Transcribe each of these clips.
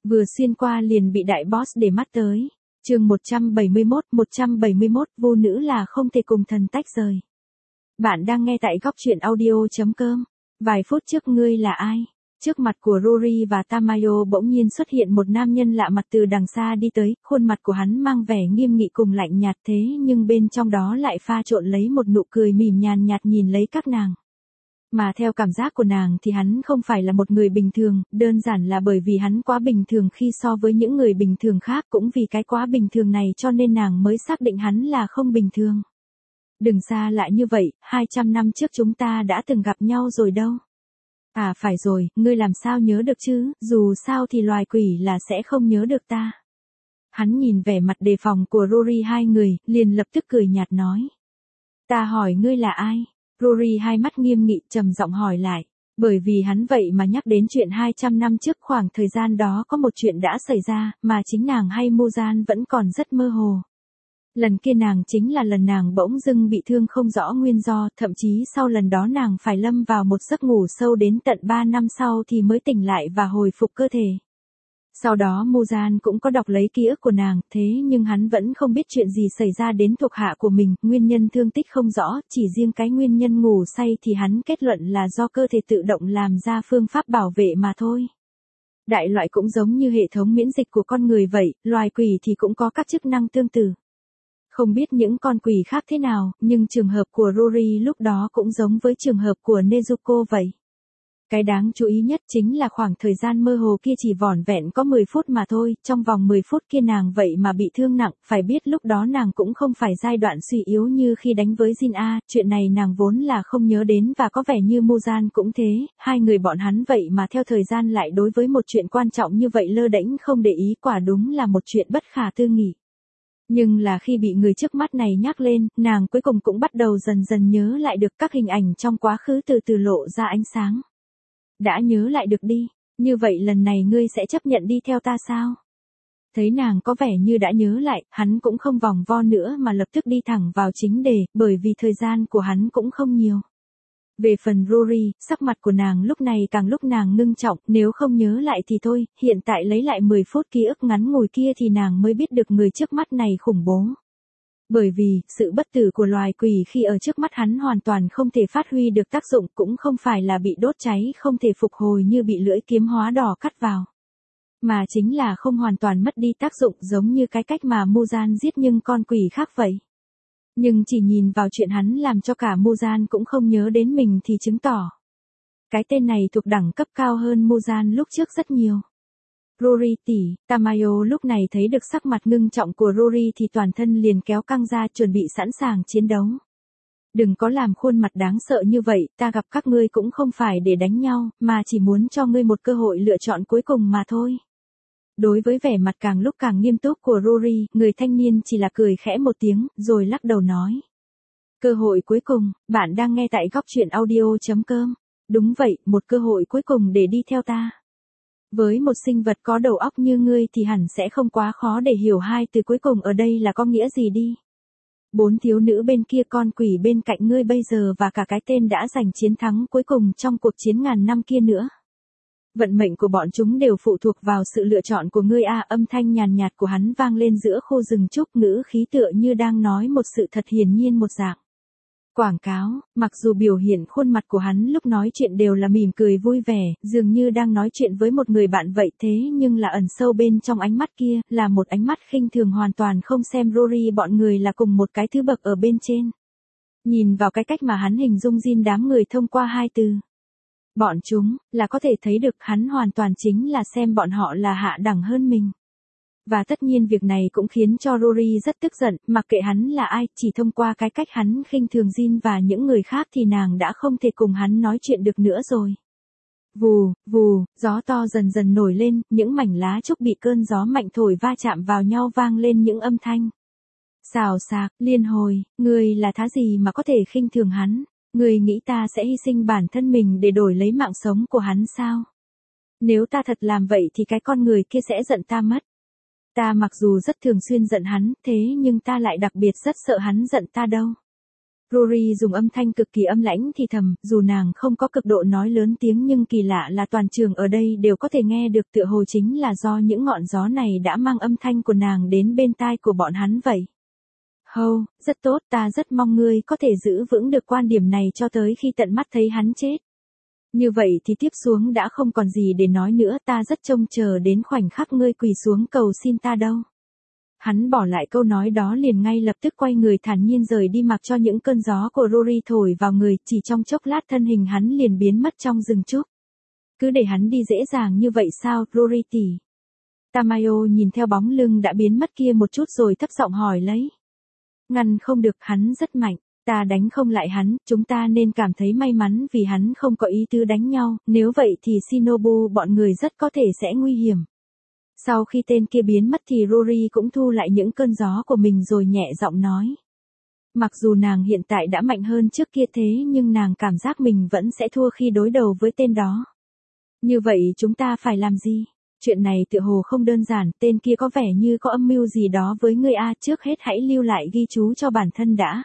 Vừa xuyên qua liền bị đại boss để mắt tới. Chương 171, vô nữ là không thể cùng thần tách rời. Bạn đang nghe tại góc truyện audio.com. Vài phút trước ngươi là ai? Trước mặt của Rory và Tamayo bỗng nhiên xuất hiện một nam nhân lạ mặt từ đằng xa đi tới, khuôn mặt của hắn mang vẻ nghiêm nghị cùng lạnh nhạt thế nhưng bên trong đó lại pha trộn lấy một nụ cười mỉm nhàn nhạt nhìn lấy các nàng. Mà theo cảm giác của nàng thì hắn không phải là một người bình thường, đơn giản là bởi vì hắn quá bình thường khi so với những người bình thường khác, cũng vì cái quá bình thường này cho nên nàng mới xác định hắn là không bình thường. Đừng xa lại như vậy, 200 năm trước chúng ta đã từng gặp nhau rồi đâu. À phải rồi, ngươi làm sao nhớ được chứ, dù sao thì loài quỷ là sẽ không nhớ được ta. Hắn nhìn vẻ mặt đề phòng của Rory hai người, liền lập tức cười nhạt nói. Ta hỏi ngươi là ai? Rory hai mắt nghiêm nghị trầm giọng hỏi lại, bởi vì hắn vậy mà nhắc đến chuyện 200 năm trước, khoảng thời gian đó có một chuyện đã xảy ra, mà chính nàng hay Muzan vẫn còn rất mơ hồ. Lần kia nàng chính là lần nàng bỗng dưng bị thương không rõ nguyên do, thậm chí sau lần đó nàng phải lâm vào một giấc ngủ sâu đến tận 3 năm sau thì mới tỉnh lại và hồi phục cơ thể. Sau đó Muzan cũng có đọc lấy ký ức của nàng, thế nhưng hắn vẫn không biết chuyện gì xảy ra đến thuộc hạ của mình, nguyên nhân thương tích không rõ, chỉ riêng cái nguyên nhân ngủ say thì hắn kết luận là do cơ thể tự động làm ra phương pháp bảo vệ mà thôi. Đại loại cũng giống như hệ thống miễn dịch của con người vậy, loài quỷ thì cũng có các chức năng tương tự. Không biết những con quỷ khác thế nào, nhưng trường hợp của Rory lúc đó cũng giống với trường hợp của Nezuko vậy. Cái đáng chú ý nhất chính là khoảng thời gian mơ hồ kia chỉ vỏn vẹn có 10 phút mà thôi, trong vòng 10 phút kia nàng vậy mà bị thương nặng, phải biết lúc đó nàng cũng không phải giai đoạn suy yếu như khi đánh với Jin A, chuyện này nàng vốn là không nhớ đến và có vẻ như Muzan cũng thế, hai người bọn hắn vậy mà theo thời gian lại đối với một chuyện quan trọng như vậy lơ đễnh không để ý, quả đúng là một chuyện bất khả tư nghị. Nhưng là khi bị người trước mắt này nhắc lên, nàng cuối cùng cũng bắt đầu dần dần nhớ lại được các hình ảnh trong quá khứ từ từ lộ ra ánh sáng. Đã nhớ lại được đi, như vậy lần này ngươi sẽ chấp nhận đi theo ta sao? Thấy nàng có vẻ như đã nhớ lại, hắn cũng không vòng vo nữa mà lập tức đi thẳng vào chính đề, bởi vì thời gian của hắn cũng không nhiều. Về phần Rory, sắc mặt của nàng lúc này càng lúc nàng ngưng trọng, nếu không nhớ lại thì thôi, hiện tại lấy lại 10 phút ký ức ngắn ngủi kia thì nàng mới biết được người trước mắt này khủng bố. Bởi vì, sự bất tử của loài quỷ khi ở trước mắt hắn hoàn toàn không thể phát huy được tác dụng, cũng không phải là bị đốt cháy không thể phục hồi như bị lưỡi kiếm hóa đỏ cắt vào. Mà chính là không hoàn toàn mất đi tác dụng, giống như cái cách mà Muzan giết nhưng con quỷ khác vậy. Nhưng chỉ nhìn vào chuyện hắn làm cho cả Muzan cũng không nhớ đến mình thì chứng tỏ cái tên này thuộc đẳng cấp cao hơn Muzan lúc trước rất nhiều. Rory tỷ, Tamayo lúc này thấy được sắc mặt ngưng trọng của Rory thì toàn thân liền kéo căng ra chuẩn bị sẵn sàng chiến đấu. Đừng có làm khuôn mặt đáng sợ như vậy, ta gặp các ngươi cũng không phải để đánh nhau, mà chỉ muốn cho ngươi một cơ hội lựa chọn cuối cùng mà thôi. Đối với vẻ mặt càng lúc càng nghiêm túc của Rory, người thanh niên chỉ là cười khẽ một tiếng, rồi lắc đầu nói. Cơ hội cuối cùng, bạn đang nghe tại góc truyện audio.com. Đúng vậy, một cơ hội cuối cùng để đi theo ta. Với một sinh vật có đầu óc như ngươi thì hẳn sẽ không quá khó để hiểu hai từ cuối cùng ở đây là có nghĩa gì đi. 4 thiếu nữ bên kia, con quỷ bên cạnh ngươi bây giờ và cả cái tên đã giành chiến thắng cuối cùng trong cuộc chiến ngàn năm kia nữa. Vận mệnh của bọn chúng đều phụ thuộc vào sự lựa chọn của ngươi a. Âm thanh nhàn nhạt của hắn vang lên giữa khu rừng trúc, ngữ khí tựa như đang nói một sự thật hiển nhiên một dạng. Quảng cáo, mặc dù biểu hiện khuôn mặt của hắn lúc nói chuyện đều là mỉm cười vui vẻ, dường như đang nói chuyện với một người bạn vậy, thế nhưng là ẩn sâu bên trong ánh mắt kia, là một ánh mắt khinh thường hoàn toàn không xem Rory bọn người là cùng một cái thứ bậc ở bên trên. Nhìn vào cái cách mà hắn hình dung Jin đám người thông qua hai từ. Bọn chúng, là có thể thấy được hắn hoàn toàn chính là xem bọn họ là hạ đẳng hơn mình. Và tất nhiên việc này cũng khiến cho Rory rất tức giận, mặc kệ hắn là ai, chỉ thông qua cái cách hắn khinh thường Jin và những người khác thì nàng đã không thể cùng hắn nói chuyện được nữa rồi. Vù, vù, gió to dần dần nổi lên, những mảnh lá trúc bị cơn gió mạnh thổi va chạm vào nhau vang lên những âm thanh. Xào xạc, liên hồi, ngươi là thá gì mà có thể khinh thường hắn, ngươi nghĩ ta sẽ hy sinh bản thân mình để đổi lấy mạng sống của hắn sao? Nếu ta thật làm vậy thì cái con người kia sẽ giận ta mất. Ta mặc dù rất thường xuyên giận hắn, thế nhưng ta lại đặc biệt rất sợ hắn giận ta đâu. Rory dùng âm thanh cực kỳ âm lãnh thì thầm, dù nàng không có cực độ nói lớn tiếng nhưng kỳ lạ là toàn trường ở đây đều có thể nghe được, tựa hồ chính là do những ngọn gió này đã mang âm thanh của nàng đến bên tai của bọn hắn vậy. Hô, rất tốt, ta rất mong ngươi có thể giữ vững được quan điểm này cho tới khi tận mắt thấy hắn chết. Như vậy thì tiếp xuống đã không còn gì để nói nữa, ta rất trông chờ đến khoảnh khắc ngươi quỳ xuống cầu xin ta đâu. Hắn bỏ lại câu nói đó liền ngay lập tức quay người thản nhiên rời đi, mặc cho những cơn gió của Rory thổi vào người, chỉ trong chốc lát thân hình hắn liền biến mất trong rừng trúc. Cứ để hắn đi dễ dàng như vậy sao, Rory tỷ? Tamayo nhìn theo bóng lưng đã biến mất kia một chút rồi thấp giọng hỏi lấy. Ngăn không được, hắn rất mạnh, ta đánh không lại hắn, chúng ta nên cảm thấy may mắn vì hắn không có ý tứ đánh nhau, nếu vậy thì Shinobu bọn người rất có thể sẽ nguy hiểm. Sau khi tên kia biến mất thì Rory cũng thu lại những cơn gió của mình rồi nhẹ giọng nói. Mặc dù nàng hiện tại đã mạnh hơn trước kia thế nhưng nàng cảm giác mình vẫn sẽ thua khi đối đầu với tên đó. Như vậy chúng ta phải làm gì? Chuyện này tựa hồ không đơn giản, tên kia có vẻ như có âm mưu gì đó với ngươi a, trước hết hãy lưu lại ghi chú cho bản thân đã.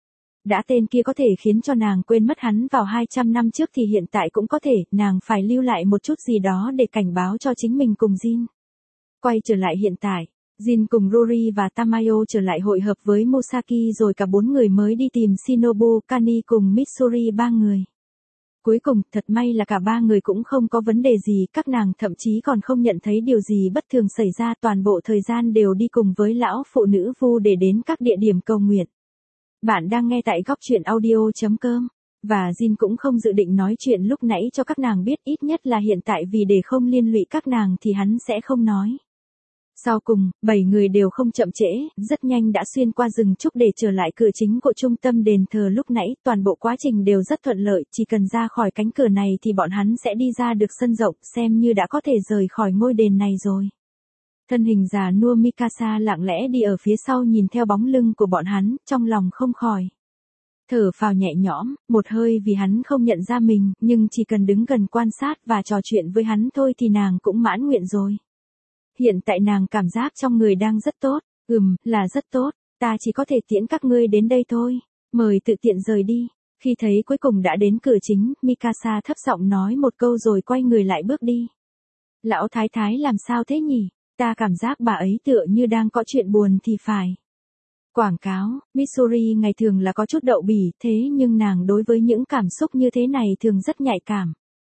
Đã tên kia có thể khiến cho nàng quên mất hắn vào 200 năm trước thì hiện tại cũng có thể, nàng phải lưu lại một chút gì đó để cảnh báo cho chính mình cùng Jin. Quay trở lại hiện tại, Jin cùng Rory và Tamayo trở lại hội hợp với Mosaki rồi cả 4 người mới đi tìm Shinobu, Kani cùng Mitsuri 3 người. Cuối cùng, thật may là cả 3 người cũng không có vấn đề gì, các nàng thậm chí còn không nhận thấy điều gì bất thường xảy ra, toàn bộ thời gian đều đi cùng với lão phụ nữ Vu để đến các địa điểm cầu nguyện. Bạn đang nghe tại góc truyện audio.com. Và Jin cũng không dự định nói chuyện lúc nãy cho các nàng biết, ít nhất là hiện tại, vì để không liên lụy các nàng thì hắn sẽ không nói. Sau cùng, 7 người đều không chậm trễ, rất nhanh đã xuyên qua rừng trúc để trở lại cửa chính của trung tâm đền thờ lúc nãy, toàn bộ quá trình đều rất thuận lợi, chỉ cần ra khỏi cánh cửa này thì bọn hắn sẽ đi ra được sân rộng, xem như đã có thể rời khỏi ngôi đền này rồi. Thân hình già nua Mikasa lặng lẽ đi ở phía sau nhìn theo bóng lưng của bọn hắn, trong lòng không khỏi thở phào nhẹ nhõm, một hơi vì hắn không nhận ra mình, nhưng chỉ cần đứng gần quan sát và trò chuyện với hắn thôi thì nàng cũng mãn nguyện rồi. Hiện tại nàng cảm giác trong người đang rất tốt, là rất tốt, ta chỉ có thể tiễn các ngươi đến đây thôi, mời tự tiện rời đi. Khi thấy cuối cùng đã đến cửa chính, Mikasa thấp giọng nói một câu rồi quay người lại bước đi. Lão thái thái làm sao thế nhỉ? Ta cảm giác bà ấy tựa như đang có chuyện buồn thì phải. Quảng cáo, Mitsuri ngày thường là có chút đậu bỉ, thế nhưng nàng đối với những cảm xúc như thế này thường rất nhạy cảm.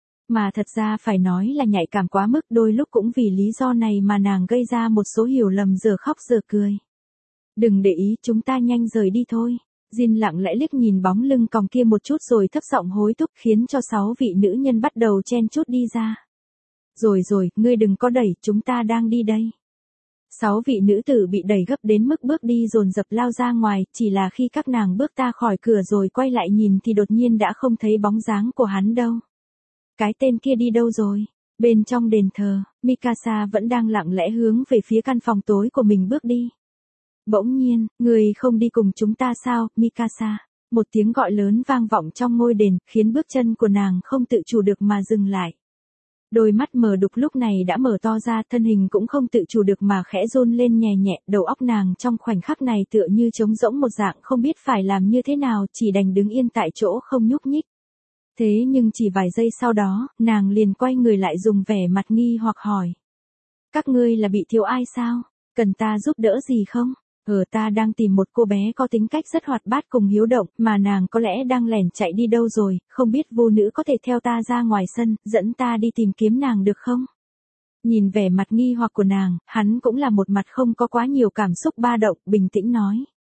Mà thật ra phải nói là nhạy cảm quá mức, đôi lúc cũng vì lý do này mà nàng gây ra một số hiểu lầm giờ khóc giờ cười. Đừng để ý, chúng ta nhanh rời đi thôi. Jin lặng lẽ liếc nhìn bóng lưng còng kia một chút rồi thấp giọng hối thúc, khiến cho 6 vị nữ nhân bắt đầu chen chúc đi ra. Rồi, ngươi đừng có đẩy, chúng ta đang đi đây. 6 vị nữ tử bị đẩy gấp đến mức bước đi dồn dập lao ra ngoài, chỉ là khi các nàng bước ra khỏi cửa rồi quay lại nhìn thì đột nhiên đã không thấy bóng dáng của hắn đâu. Cái tên kia đi đâu rồi? Bên trong đền thờ, Mikasa vẫn đang lặng lẽ hướng về phía căn phòng tối của mình bước đi. Bỗng nhiên, người không đi cùng chúng ta sao, Mikasa? Một tiếng gọi lớn vang vọng trong ngôi đền, khiến bước chân của nàng không tự chủ được mà dừng lại. Đôi mắt mờ đục lúc này đã mở to ra, thân hình cũng không tự chủ được mà khẽ run lên nhẹ nhẹ, đầu óc nàng trong khoảnh khắc này tựa như trống rỗng một dạng, không biết phải làm như thế nào, chỉ đành đứng yên tại chỗ không nhúc nhích. Thế nhưng chỉ vài giây sau đó, nàng liền quay người lại dùng vẻ mặt nghi hoặc hỏi. Các ngươi là bị thiếu ai sao? Cần ta giúp đỡ gì không? Ta đang tìm một cô bé có tính cách rất hoạt bát cùng hiếu động, mà nàng có lẽ đang lẻn chạy đi đâu rồi, không biết vô nữ có thể theo ta ra ngoài sân, dẫn ta đi tìm kiếm nàng được không? Nhìn vẻ mặt nghi hoặc của nàng, hắn cũng là một mặt không có quá nhiều cảm xúc ba động, bình tĩnh nói.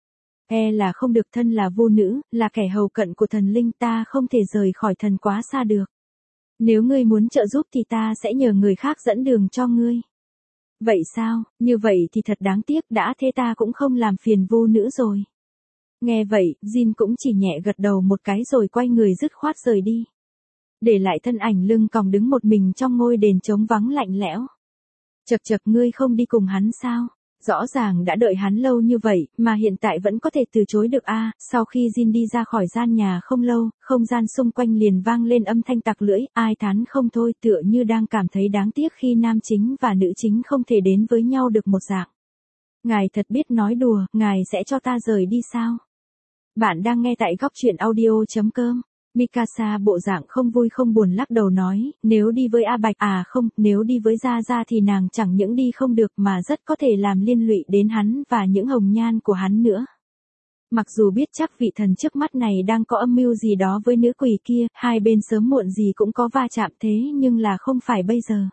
Là không được, thân là vô nữ, là kẻ hầu cận của thần linh, ta không thể rời khỏi thần quá xa được. Nếu ngươi muốn trợ giúp thì ta sẽ nhờ người khác dẫn đường cho ngươi. Vậy sao, như vậy thì thật đáng tiếc, đã thế ta cũng không làm phiền vô nữ rồi. Nghe vậy, Jin cũng chỉ nhẹ gật đầu một cái rồi quay người dứt khoát rời đi. Để lại thân ảnh lưng còng đứng một mình trong ngôi đền trống vắng lạnh lẽo. Chậc, ngươi không đi cùng hắn sao? Rõ ràng đã đợi hắn lâu như vậy, mà hiện tại vẫn có thể từ chối được a. Sau khi Jin đi ra khỏi gian nhà không lâu, không gian xung quanh liền vang lên âm thanh tặc lưỡi, ai thán không thôi, tựa như đang cảm thấy đáng tiếc khi nam chính và nữ chính không thể đến với nhau được một dạng. Ngài thật biết nói đùa, ngài sẽ cho ta rời đi sao? Bạn đang nghe tại góc truyện audio.com. Mikasa bộ dạng không vui không buồn lắc đầu nói, nếu đi với A Bạch không, nếu đi với Gia Gia thì nàng chẳng những đi không được mà rất có thể làm liên lụy đến hắn và những hồng nhan của hắn nữa. Mặc dù biết chắc vị thần trước mắt này đang có âm mưu gì đó với nữ quỷ kia, hai bên sớm muộn gì cũng có va chạm thế nhưng là không phải bây giờ.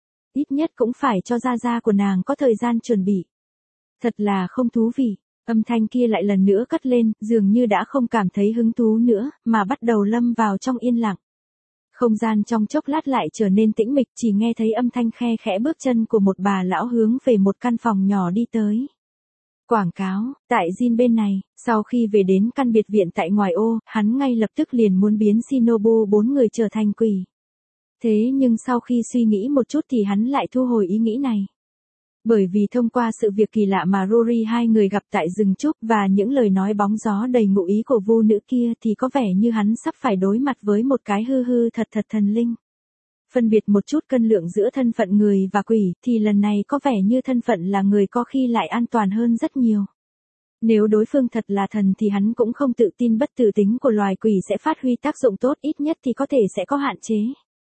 Ít nhất cũng phải cho Gia Gia của nàng có thời gian chuẩn bị. Thật là không thú vị. Âm thanh kia lại lần nữa cất lên, dường như đã không cảm thấy hứng thú nữa, mà bắt đầu lâm vào trong yên lặng. Không gian trong chốc lát lại trở nên tĩnh mịch, chỉ nghe thấy âm thanh khe khẽ bước chân của một bà lão hướng về một căn phòng nhỏ đi tới. Quảng cáo, tại Jin bên này, sau khi về đến căn biệt viện tại ngoài ô, hắn ngay lập tức liền muốn biến Shinobu 4 người trở thành quỷ. Thế nhưng sau khi suy nghĩ một chút thì hắn lại thu hồi ý nghĩ này. Bởi vì thông qua sự việc kỳ lạ mà Rory hai người gặp tại rừng trúc và những lời nói bóng gió đầy ngụ ý của vu nữ kia thì có vẻ như hắn sắp phải đối mặt với một cái hư hư thật thật thần linh. Phân biệt một chút cân lượng giữa thân phận người và quỷ thì lần này có vẻ như thân phận là người có khi lại an toàn hơn rất nhiều. Nếu đối phương thật là thần thì hắn cũng không tự tin bất tử tính của loài quỷ sẽ phát huy tác dụng tốt, ít nhất thì có thể sẽ có hạn chế.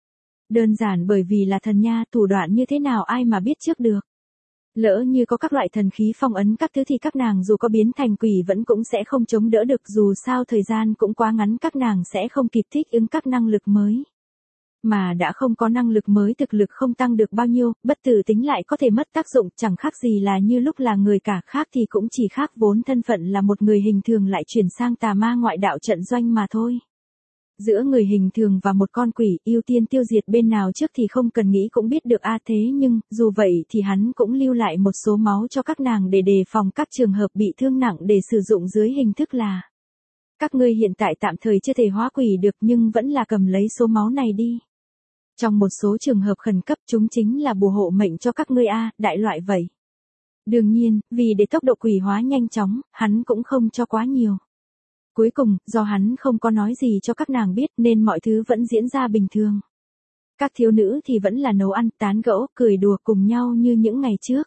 Đơn giản bởi vì là thần nha, thủ đoạn như thế nào ai mà biết trước được. Lỡ như có các loại thần khí phong ấn các thứ thì các nàng dù có biến thành quỷ vẫn cũng sẽ không chống đỡ được, dù sao thời gian cũng quá ngắn, các nàng sẽ không kịp thích ứng các năng lực mới. Mà đã không có năng lực mới, thực lực không tăng được bao nhiêu, bất tử tính lại có thể mất tác dụng, chẳng khác gì là như lúc là người cả, khác thì cũng chỉ khác vốn thân phận là một người hình thường lại chuyển sang tà ma ngoại đạo trận doanh mà thôi. Giữa người hình thường và một con quỷ, ưu tiên tiêu diệt bên nào trước thì không cần nghĩ cũng biết được thế nhưng, dù vậy thì hắn cũng lưu lại một số máu cho các nàng để đề phòng các trường hợp bị thương nặng để sử dụng dưới hình thức là: các ngươi hiện tại tạm thời chưa thể hóa quỷ được nhưng vẫn là cầm lấy số máu này đi. Trong một số trường hợp khẩn cấp chúng chính là bùa hộ mệnh cho các ngươi đại loại vậy. Đương nhiên, vì để tốc độ quỷ hóa nhanh chóng, hắn cũng không cho quá nhiều. Cuối cùng, do hắn không có nói gì cho các nàng biết nên mọi thứ vẫn diễn ra bình thường. Các thiếu nữ thì vẫn là nấu ăn, tán gẫu, cười đùa cùng nhau như những ngày trước.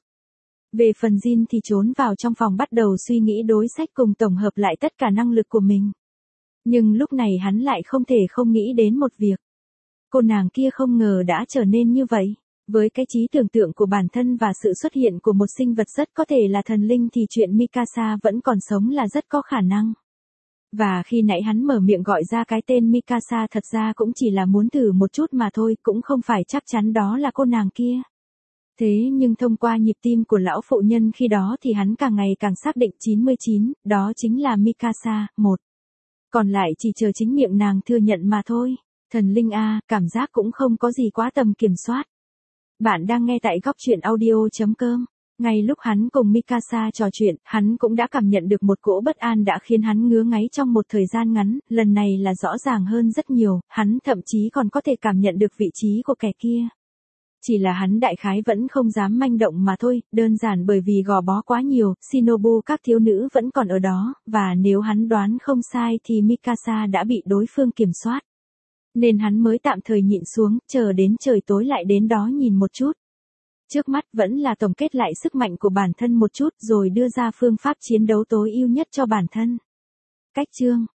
Về phần Jin thì trốn vào trong phòng bắt đầu suy nghĩ đối sách cùng tổng hợp lại tất cả năng lực của mình. Nhưng lúc này hắn lại không thể không nghĩ đến một việc. Cô nàng kia không ngờ đã trở nên như vậy. Với cái trí tưởng tượng của bản thân và sự xuất hiện của một sinh vật rất có thể là thần linh thì chuyện Mikasa vẫn còn sống là rất có khả năng. Và khi nãy hắn mở miệng gọi ra cái tên Mikasa thật ra cũng chỉ là muốn thử một chút mà thôi, cũng không phải chắc chắn đó là cô nàng kia. Thế nhưng thông qua nhịp tim của lão phụ nhân khi đó thì hắn càng ngày càng xác định 99, đó chính là Mikasa, một. Còn lại chỉ chờ chính miệng nàng thừa nhận mà thôi. Thần linh cảm giác cũng không có gì quá tầm kiểm soát. Bạn đang nghe tại góc truyện audio.com. Ngay lúc hắn cùng Mikasa trò chuyện, hắn cũng đã cảm nhận được một cỗ bất an đã khiến hắn ngứa ngáy trong một thời gian ngắn, lần này là rõ ràng hơn rất nhiều, hắn thậm chí còn có thể cảm nhận được vị trí của kẻ kia. Chỉ là hắn đại khái vẫn không dám manh động mà thôi, đơn giản bởi vì gò bó quá nhiều, Shinobu các thiếu nữ vẫn còn ở đó, và nếu hắn đoán không sai thì Mikasa đã bị đối phương kiểm soát. Nên hắn mới tạm thời nhịn xuống, chờ đến trời tối lại đến đó nhìn một chút. Trước mắt vẫn là tổng kết lại sức mạnh của bản thân một chút rồi đưa ra phương pháp chiến đấu tối ưu nhất cho bản thân. Cách chương